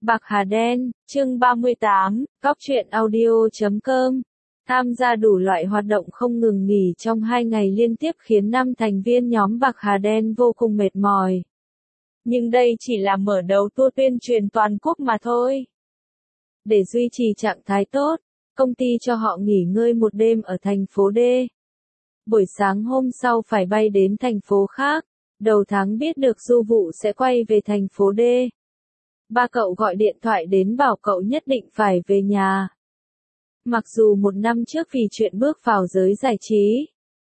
Bạc Hà Đen, chương 38, Góc truyện audio.com. Tham gia đủ loại hoạt động không ngừng nghỉ trong 2 ngày liên tiếp khiến 5 thành viên nhóm Bạc Hà Đen vô cùng mệt mỏi. Nhưng đây chỉ là mở đầu tour tuyên truyền toàn quốc mà thôi. Để duy trì trạng thái tốt, công ty cho họ nghỉ ngơi một đêm ở thành phố D. Buổi sáng hôm sau phải bay đến thành phố khác, đầu tháng biết được Du Vụ sẽ quay về thành phố D. Ba cậu gọi điện thoại đến bảo cậu nhất định phải về nhà. Mặc dù 1 năm trước vì chuyện bước vào giới giải trí,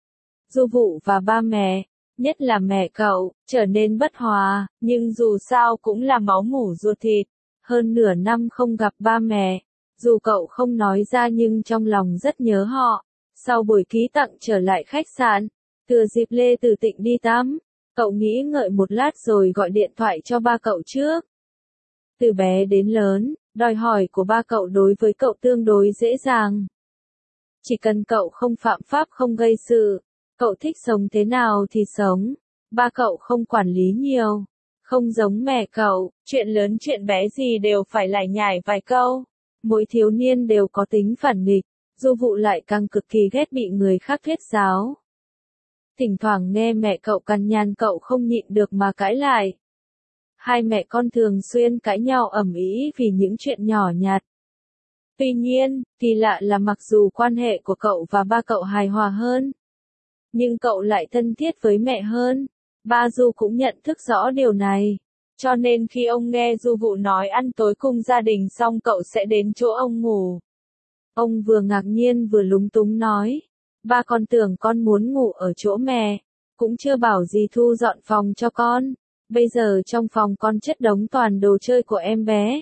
Du Vụ và ba mẹ, nhất là mẹ cậu, trở nên bất hòa, nhưng dù sao cũng là máu mủ ruột thịt. Hơn nửa năm không gặp ba mẹ, dù cậu không nói ra nhưng trong lòng rất nhớ họ. Sau buổi ký tặng trở lại khách sạn, thừa dịp Lê Từ Tịnh đi tắm, cậu nghĩ ngợi một lát rồi gọi điện thoại cho ba cậu trước. Từ bé đến lớn, đòi hỏi của ba cậu đối với cậu tương đối dễ dàng. Chỉ cần cậu không phạm pháp không gây sự, cậu thích sống thế nào thì sống, ba cậu không quản lý nhiều. Không giống mẹ cậu, chuyện lớn chuyện bé gì đều phải lải nhải vài câu. Mỗi thiếu niên đều có tính phản nghịch, Du Vụ lại càng cực kỳ ghét bị người khác thuyết giáo. Thỉnh thoảng nghe mẹ cậu cằn nhằn cậu không nhịn được mà cãi lại. Hai mẹ con thường xuyên cãi nhau ầm ĩ vì những chuyện nhỏ nhặt. Tuy nhiên, kỳ lạ là mặc dù quan hệ của cậu và ba cậu hài hòa hơn, nhưng cậu lại thân thiết với mẹ hơn. Ba Du cũng nhận thức rõ điều này, cho nên khi ông nghe Du Vụ nói ăn tối cùng gia đình xong cậu sẽ đến chỗ ông ngủ. Ông vừa ngạc nhiên vừa lúng túng nói, ba con tưởng con muốn ngủ ở chỗ mẹ, cũng chưa bảo gì thu dọn phòng cho con. Bây giờ trong phòng con chất đống toàn đồ chơi của em bé.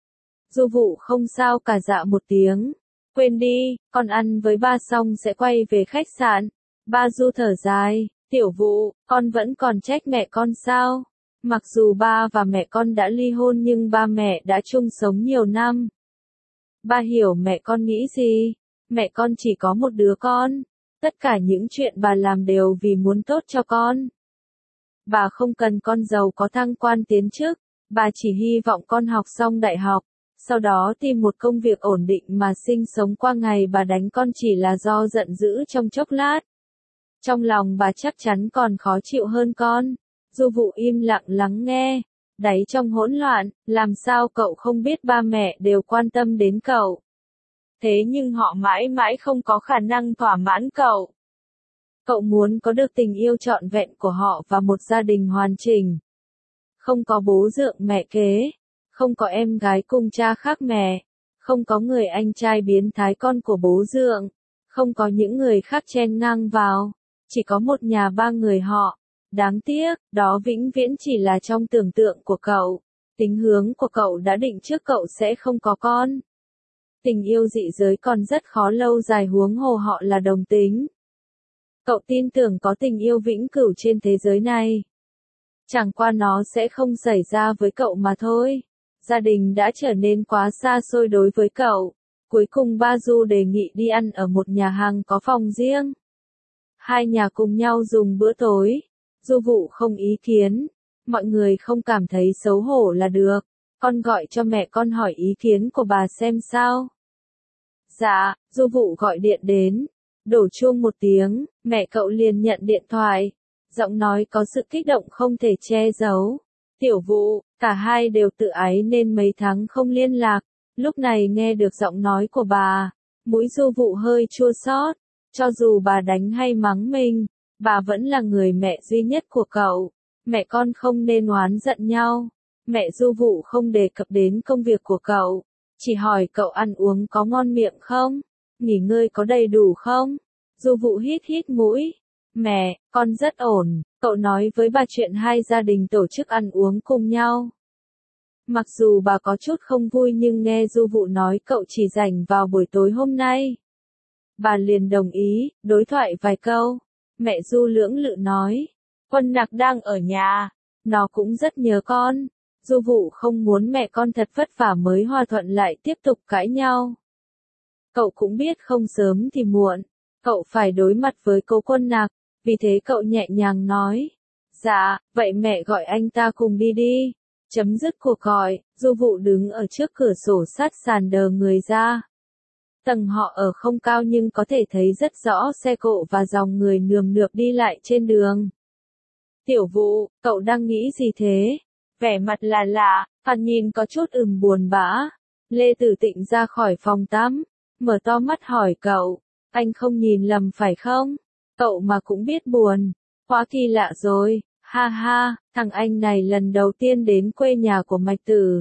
Du Vụ không sao cả dạ một tiếng. Quên đi, con ăn với ba xong sẽ quay về khách sạn. Ba Du thở dài, Tiểu Vụ, con vẫn còn trách mẹ con sao? Mặc dù ba và mẹ con đã ly hôn nhưng ba mẹ đã chung sống nhiều năm. Ba hiểu mẹ con nghĩ gì, mẹ con chỉ có một đứa con. Tất cả những chuyện bà làm đều vì muốn tốt cho con. Bà không cần con giàu có thăng quan tiến chức, bà chỉ hy vọng con học xong đại học, sau đó tìm một công việc ổn định mà sinh sống qua ngày. Bà đánh con chỉ là do giận dữ trong chốc lát. Trong lòng bà chắc chắn còn khó chịu hơn con. Du Vụ im lặng lắng nghe, đáy trong hỗn loạn, làm sao cậu không biết ba mẹ đều quan tâm đến cậu. Thế nhưng họ mãi mãi không có khả năng thỏa mãn cậu. Cậu muốn có được tình yêu trọn vẹn của họ và một gia đình hoàn chỉnh. Không có bố dượng mẹ kế, không có em gái cùng cha khác mẹ, không có người anh trai biến thái con của bố dượng, không có những người khác chen ngang vào, chỉ có một nhà 3 người họ. Đáng tiếc, đó vĩnh viễn chỉ là trong tưởng tượng của cậu. Tính hướng của cậu đã định trước cậu sẽ không có con. Tình yêu dị giới còn rất khó lâu dài huống hồ họ là đồng tính. Cậu tin tưởng có tình yêu vĩnh cửu trên thế giới này. Chẳng qua nó sẽ không xảy ra với cậu mà thôi. Gia đình đã trở nên quá xa xôi đối với cậu. Cuối cùng ba Du đề nghị đi ăn ở một nhà hàng có phòng riêng. Hai nhà cùng nhau dùng bữa tối. Du Vụ không ý kiến. Mọi người không cảm thấy xấu hổ là được. Con gọi cho mẹ con hỏi ý kiến của bà xem sao. Dạ, Du Vụ gọi điện đến. Đổ chuông một tiếng, mẹ cậu liền nhận điện thoại. Giọng nói có sự kích động không thể che giấu. Tiểu Vụ, cả hai đều tự ái nên mấy tháng không liên lạc. Lúc này nghe được giọng nói của bà, mũi Du Vụ hơi chua xót. Cho dù bà đánh hay mắng mình, bà vẫn là người mẹ duy nhất của cậu. Mẹ con không nên oán giận nhau. Mẹ Du Vụ không đề cập đến công việc của cậu, chỉ hỏi cậu ăn uống có ngon miệng không? Nghỉ ngơi có đầy đủ không? Du Vụ hít hít mũi. Mẹ, con rất ổn. Cậu nói với bà chuyện hai gia đình tổ chức ăn uống cùng nhau. Mặc dù bà có chút không vui nhưng nghe Du Vụ nói cậu chỉ rảnh vào buổi tối hôm nay, bà liền đồng ý, đối thoại vài câu. Mẹ Du lưỡng lự nói, Quân Nặc đang ở nhà, nó cũng rất nhớ con. Du Vụ không muốn mẹ con thật vất vả mới hòa thuận lại tiếp tục cãi nhau. Cậu cũng biết không sớm thì muộn, cậu phải đối mặt với cô Quân Nặc, vì thế cậu nhẹ nhàng nói, dạ, vậy mẹ gọi anh ta cùng đi đi. Chấm dứt cuộc gọi, Du Vụ đứng ở trước cửa sổ sát sàn đờ người ra. Tầng họ ở không cao nhưng có thể thấy rất rõ xe cộ và dòng người nườm nượp đi lại trên đường. Tiểu Vụ, cậu đang nghĩ gì thế? Vẻ mặt là lạ, thoạt nhìn có chút buồn bã. Lê Tử Tịnh ra khỏi phòng tắm, mở to mắt hỏi cậu, anh không nhìn lầm phải không? Cậu mà cũng biết buồn, quá kỳ lạ rồi, ha ha, thằng anh này lần đầu tiên đến quê nhà của Mạch Tử.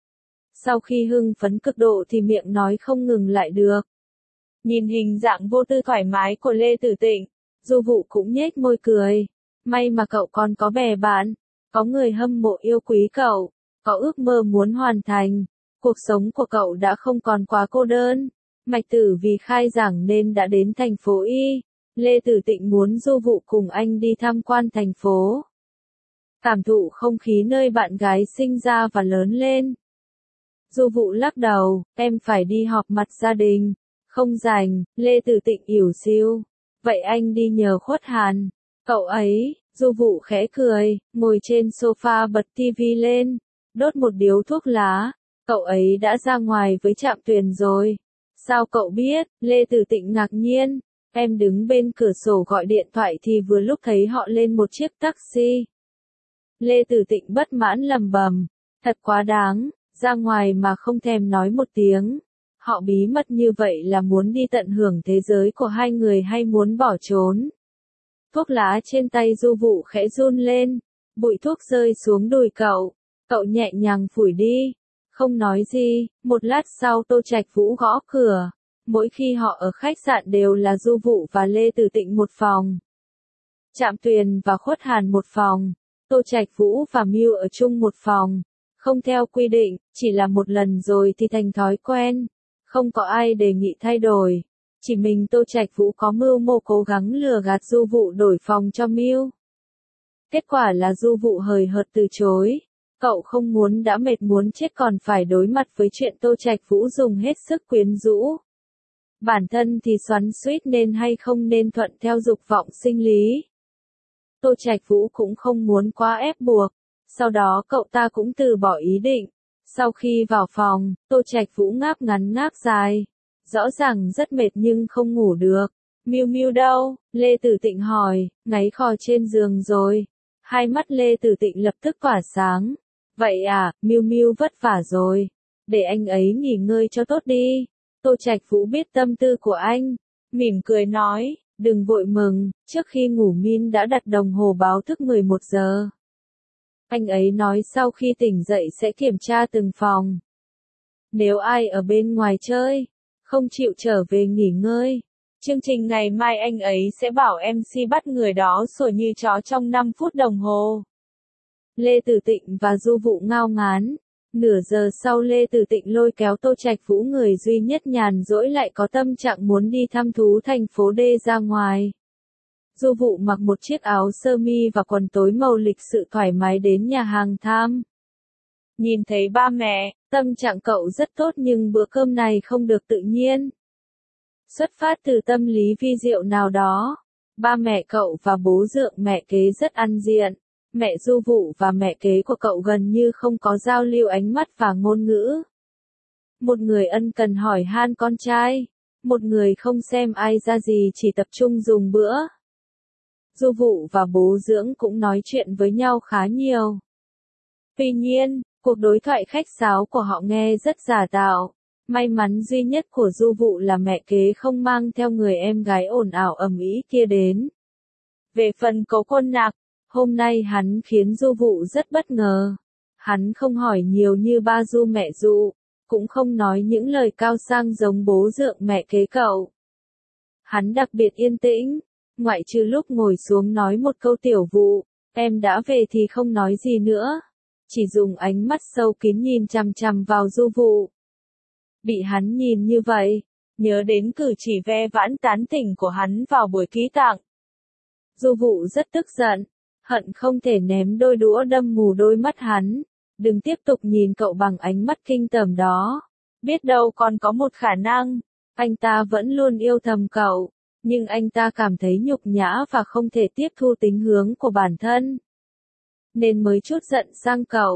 Sau khi hưng phấn cực độ thì miệng nói không ngừng lại được. Nhìn hình dạng vô tư thoải mái của Lê Tử Tịnh, Du Vụ cũng nhếch môi cười. May mà cậu còn có bè bạn, có người hâm mộ yêu quý cậu, có ước mơ muốn hoàn thành. Cuộc sống của cậu đã không còn quá cô đơn. Mạch Tử vì khai giảng nên đã đến thành phố Y. Lê Tử Tịnh muốn Du Vụ cùng anh đi tham quan thành phố. Cảm thụ không khí nơi bạn gái sinh ra và lớn lên. Du Vụ lắc đầu, em phải đi họp mặt gia đình. Không rảnh, Lê Tử Tịnh ỉu xìu. Vậy anh đi nhờ Khuất Hàn. Cậu ấy, Du Vụ khẽ cười, ngồi trên sofa bật tivi lên, đốt một điếu thuốc lá. Cậu ấy đã ra ngoài với Trạm Tuyền rồi. Sao cậu biết? Lê Tử Tịnh ngạc nhiên. Em đứng bên cửa sổ gọi điện thoại thì vừa lúc thấy họ lên một chiếc taxi. Lê Tử Tịnh bất mãn lầm bầm. Thật quá đáng, ra ngoài mà không thèm nói một tiếng. Họ bí mật như vậy là muốn đi tận hưởng thế giới của hai người hay muốn bỏ trốn? Thuốc lá trên tay Du Vụ khẽ run lên. Bụi thuốc rơi xuống đùi cậu. Cậu nhẹ nhàng phủi đi. Không nói gì, một lát sau Tô Trạch Vũ gõ cửa. Mỗi khi họ ở khách sạn đều là Du Vụ và Lê Tử Tịnh một phòng. Trạm Tuyền và Khuất Hàn một phòng. Tô Trạch Vũ và Mưu ở chung một phòng. Không theo quy định, chỉ là một lần rồi thì thành thói quen. Không có ai đề nghị thay đổi. Chỉ mình Tô Trạch Vũ có mưu mô cố gắng lừa gạt Du Vụ đổi phòng cho Mưu. Kết quả là Du Vụ hời hợt từ chối. Cậu không muốn đã mệt muốn chết còn phải đối mặt với chuyện Tô Trạch Vũ dùng hết sức quyến rũ. Bản thân thì xoắn xuýt nên hay không nên thuận theo dục vọng sinh lý. Tô Trạch Vũ cũng không muốn quá ép buộc. Sau đó cậu ta cũng từ bỏ ý định. Sau khi vào phòng, Tô Trạch Vũ ngáp ngắn ngáp dài. Rõ ràng rất mệt nhưng không ngủ được. Mưu Mưu đâu? Lê Tử Tịnh hỏi, ngáy khò trên giường rồi. Hai mắt Lê Tử Tịnh lập tức tỏa sáng. Vậy à, Mưu Mưu vất vả rồi. Để anh ấy nghỉ ngơi cho tốt đi. Tô Trạch Vũ biết tâm tư của anh. Mỉm cười nói, đừng vội mừng, trước khi ngủ Min đã đặt đồng hồ báo thức 11 giờ. Anh ấy nói sau khi tỉnh dậy sẽ kiểm tra từng phòng. Nếu ai ở bên ngoài chơi, không chịu trở về nghỉ ngơi. Chương trình ngày mai anh ấy sẽ bảo MC bắt người đó sủa như chó trong 5 phút đồng hồ. Lê Tử Tịnh và Du Vụ ngao ngán. Nửa giờ sau Lê Tử Tịnh lôi kéo Tô Trạch Vũ người duy nhất nhàn rỗi lại có tâm trạng muốn đi thăm thú thành phố D ra ngoài. Du Vụ mặc một chiếc áo sơ mi và quần tối màu lịch sự thoải mái đến nhà hàng tham. Nhìn thấy ba mẹ, tâm trạng cậu rất tốt nhưng bữa cơm này không được tự nhiên. Xuất phát từ tâm lý vi diệu nào đó, ba mẹ cậu và bố dượng mẹ kế rất ăn diện. Mẹ Du Vụ và mẹ kế của cậu gần như không có giao lưu ánh mắt và ngôn ngữ. Một người ân cần hỏi han con trai, một người không xem ai ra gì chỉ tập trung dùng bữa. Du Vụ và bố dưỡng cũng nói chuyện với nhau khá nhiều. Tuy nhiên, cuộc đối thoại khách sáo của họ nghe rất giả tạo. May mắn duy nhất của Du Vụ là mẹ kế không mang theo người em gái ồn ào ầm ĩ kia đến. Về phần Cố Côn Nạc, hôm nay hắn khiến Du Vụ rất bất ngờ. Hắn không hỏi nhiều như ba Du mẹ Du, cũng không nói những lời cao sang giống bố dượng mẹ kế cậu. Hắn đặc biệt yên tĩnh, ngoại trừ lúc ngồi xuống nói một câu Tiểu Vụ, em đã về thì không nói gì nữa. Chỉ dùng ánh mắt sâu kín nhìn chằm chằm vào Du Vụ. Bị hắn nhìn như vậy, nhớ đến cử chỉ ve vãn tán tỉnh của hắn vào buổi ký tặng. Du Vụ rất tức giận, hận không thể ném đôi đũa đâm mù đôi mắt hắn. Đừng tiếp tục nhìn cậu bằng ánh mắt kinh tởm đó. Biết đâu còn có một khả năng, anh ta vẫn luôn yêu thầm cậu, nhưng anh ta cảm thấy nhục nhã và không thể tiếp thu tính hướng của bản thân. Nên mới chút giận sang cậu,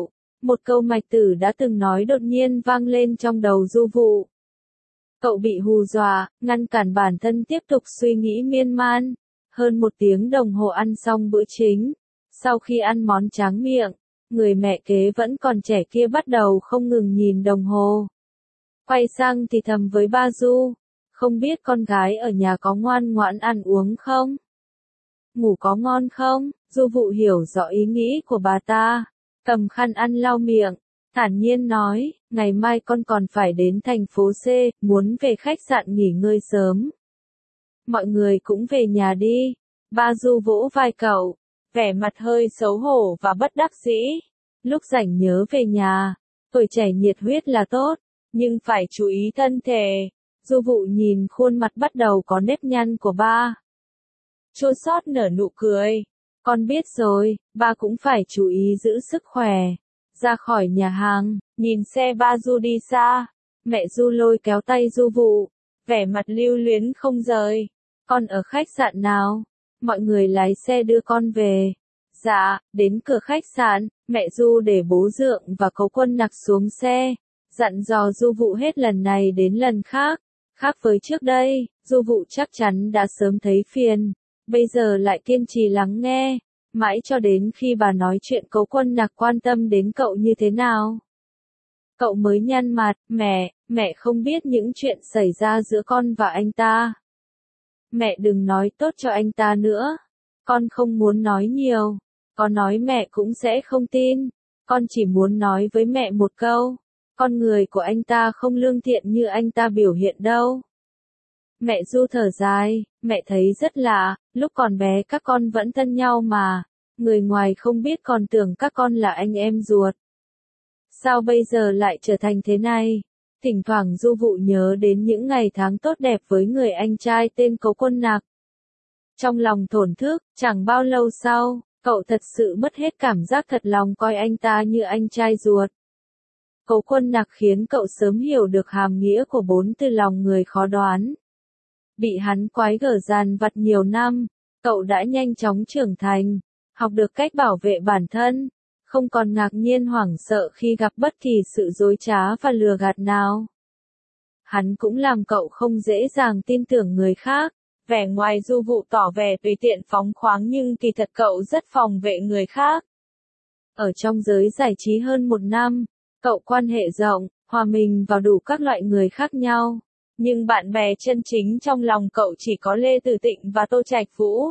Một câu Mạch Tử đã từng nói đột nhiên vang lên trong đầu Du Vụ. Cậu bị hù dọa, ngăn cản bản thân tiếp tục suy nghĩ miên man. Hơn 1 tiếng đồng hồ ăn xong bữa chính. Sau khi ăn món tráng miệng, người mẹ kế vẫn còn trẻ kia bắt đầu không ngừng nhìn đồng hồ. Quay sang thì thầm với ba Du, không biết con gái ở nhà có ngoan ngoãn ăn uống không? Ngủ có ngon không? Du Vụ hiểu rõ ý nghĩ của bà ta, cầm khăn ăn lau miệng, thản nhiên nói, ngày mai con còn phải đến thành phố C, muốn về khách sạn nghỉ ngơi sớm. Mọi người cũng về nhà đi. Ba Du vỗ vai cậu, vẻ mặt hơi xấu hổ và bất đắc dĩ. Lúc rảnh nhớ về nhà, tuổi trẻ nhiệt huyết là tốt, nhưng phải chú ý thân thể. Du Vụ nhìn khuôn mặt bắt đầu có nếp nhăn của ba. Chua xót nở nụ cười. Con biết rồi, ba cũng phải chú ý giữ sức khỏe. Ra khỏi nhà hàng, nhìn xe ba Du đi xa. Mẹ Du lôi kéo tay Du Vụ, vẻ mặt lưu luyến không rời. Con ở khách sạn nào? Mọi người lái xe đưa con về. Dạ, đến cửa khách sạn, mẹ Du để bố Dượng và Cấu Quân Nặc xuống xe. Dặn dò Du Vụ hết lần này đến lần khác. Khác với trước đây, Du Vụ chắc chắn đã sớm thấy phiền. Bây giờ lại kiên trì lắng nghe. Mãi cho đến khi bà nói chuyện Cấu Quân Nặc quan tâm đến cậu như thế nào. Cậu mới nhăn mặt, mẹ không biết những chuyện xảy ra giữa con và anh ta. Mẹ đừng nói tốt cho anh ta nữa. Con không muốn nói nhiều. Có nói mẹ cũng sẽ không tin. Con chỉ muốn nói với mẹ một câu. Con người của anh ta không lương thiện như anh ta biểu hiện đâu. Mẹ Du thở dài, mẹ thấy rất lạ, lúc còn bé các con vẫn thân nhau mà. Người ngoài không biết còn tưởng các con là anh em ruột. Sao bây giờ lại trở thành thế này? Thỉnh thoảng Du Vụ nhớ đến những ngày tháng tốt đẹp với người anh trai tên Cấu Quân Nặc. Trong lòng thổn thức, chẳng bao lâu sau, cậu thật sự mất hết cảm giác thật lòng coi anh ta như anh trai ruột. Cấu Quân Nặc khiến cậu sớm hiểu được hàm nghĩa của 4 từ lòng người khó đoán. Bị hắn quái gở dằn vặt nhiều năm, cậu đã nhanh chóng trưởng thành, học được cách bảo vệ bản thân, không còn ngạc nhiên hoảng sợ khi gặp bất kỳ sự dối trá và lừa gạt nào. Hắn cũng làm cậu không dễ dàng tin tưởng người khác. Vẻ ngoài Du Vụ tỏ vẻ tùy tiện phóng khoáng nhưng kỳ thật cậu rất phòng vệ người khác. Ở trong giới giải trí hơn 1 năm, cậu quan hệ rộng, hòa mình vào đủ các loại người khác nhau. Nhưng bạn bè chân chính trong lòng cậu chỉ có Lê Tử Tịnh và Tô Trạch Vũ.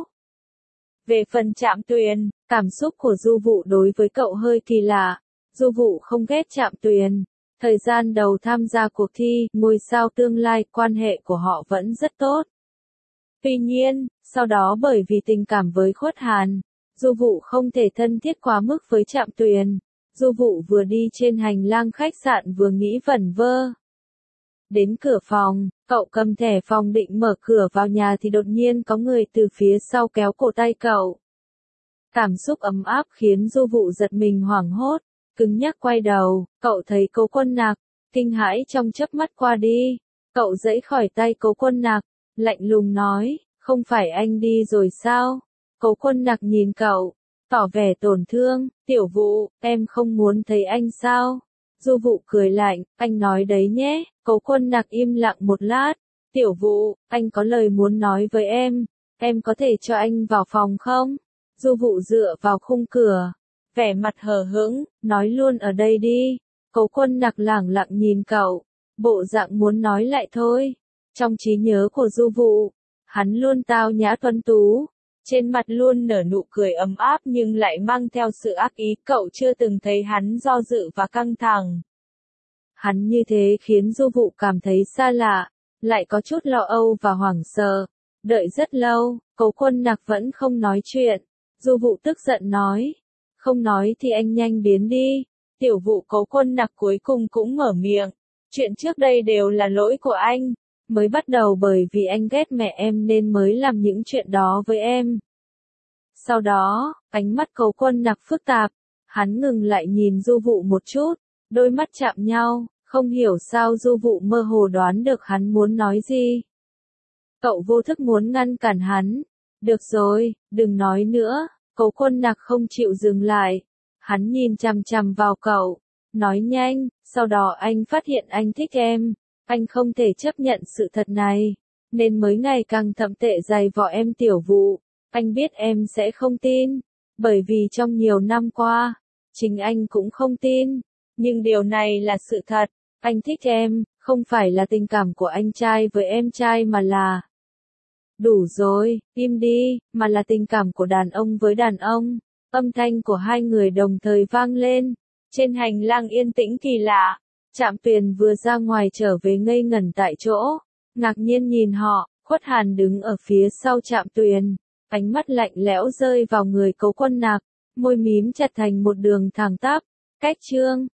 Về phần Trạm Tuyền, cảm xúc của Du Vụ đối với cậu hơi kỳ lạ. Du Vụ không ghét Trạm Tuyền. Thời gian đầu tham gia cuộc thi, ngôi sao tương lai, quan hệ của họ vẫn rất tốt. Tuy nhiên, sau đó bởi vì tình cảm với Khuất Hàn, Du Vụ không thể thân thiết quá mức với Trạm Tuyền. Du Vụ vừa đi trên hành lang khách sạn vừa nghĩ vẩn vơ. Đến cửa phòng, cậu cầm thẻ phòng định mở cửa vào nhà thì đột nhiên có người từ phía sau kéo cổ tay cậu. Cảm xúc ấm áp khiến Du Vụ giật mình hoảng hốt, cứng nhắc quay đầu, cậu thấy Cấu Quân Nặc, kinh hãi trong chớp mắt qua đi. Cậu giãy khỏi tay Cấu Quân Nặc, lạnh lùng nói, không phải anh đi rồi sao? Cấu Quân Nặc nhìn cậu, tỏ vẻ tổn thương, Tiểu Vụ, em không muốn thấy anh sao? Du Vụ cười lạnh, anh nói đấy nhé. Cấu Quân Nặc im lặng một lát, Tiểu Vụ, anh có lời muốn nói với em có thể cho anh vào phòng không? Du Vụ dựa vào khung cửa, vẻ mặt hờ hững, nói luôn ở đây đi. Cấu Quân Nặc lẳng lặng nhìn cậu, bộ dạng muốn nói lại thôi. Trong trí nhớ của Du Vụ, hắn luôn tao nhã tuấn tú, trên mặt luôn nở nụ cười ấm áp nhưng lại mang theo sự ác ý, cậu chưa từng thấy hắn do dự và căng thẳng. Hắn như thế khiến Du Vụ cảm thấy xa lạ, lại có chút lo âu và hoảng sợ. Đợi rất lâu, Cấu Quân Nặc vẫn không nói chuyện. Du Vụ tức giận nói, không nói thì anh nhanh biến đi. Tiểu Vụ. Cấu Quân Nặc cuối cùng cũng mở miệng, chuyện trước đây đều là lỗi của anh. Mới bắt đầu bởi vì anh ghét mẹ em nên mới làm những chuyện đó với em. Sau đó, ánh mắt Cấu Quân Nặc phức tạp, hắn ngừng lại nhìn Du Vụ một chút, đôi mắt chạm nhau, không hiểu sao Du Vụ mơ hồ đoán được hắn muốn nói gì. Cậu vô thức muốn ngăn cản hắn. Được rồi, đừng nói nữa. Cấu Quân Nặc không chịu dừng lại. Hắn nhìn chằm chằm vào cậu, Nói nhanh, sau đó anh phát hiện anh thích em. Anh không thể chấp nhận sự thật này, nên mới ngày càng thậm tệ giày vò em tiểu vụ. Anh biết em sẽ không tin, bởi vì trong nhiều năm qua, chính anh cũng không tin. Nhưng điều này là sự thật, anh thích em, không phải là tình cảm của anh trai với em trai mà là... Đủ rồi, im đi, mà là tình cảm của đàn ông với đàn ông. Âm thanh của hai người đồng thời vang lên. Trên hành lang yên tĩnh kỳ lạ, Trạm Tuyền vừa ra ngoài trở về ngây ngẩn tại chỗ. Ngạc nhiên nhìn họ, Khuất Hàn đứng ở phía sau Trạm Tuyền. Ánh mắt lạnh lẽo rơi vào người Cố Quân Nạc, môi mím chặt thành một đường thẳng tắp. Cách chương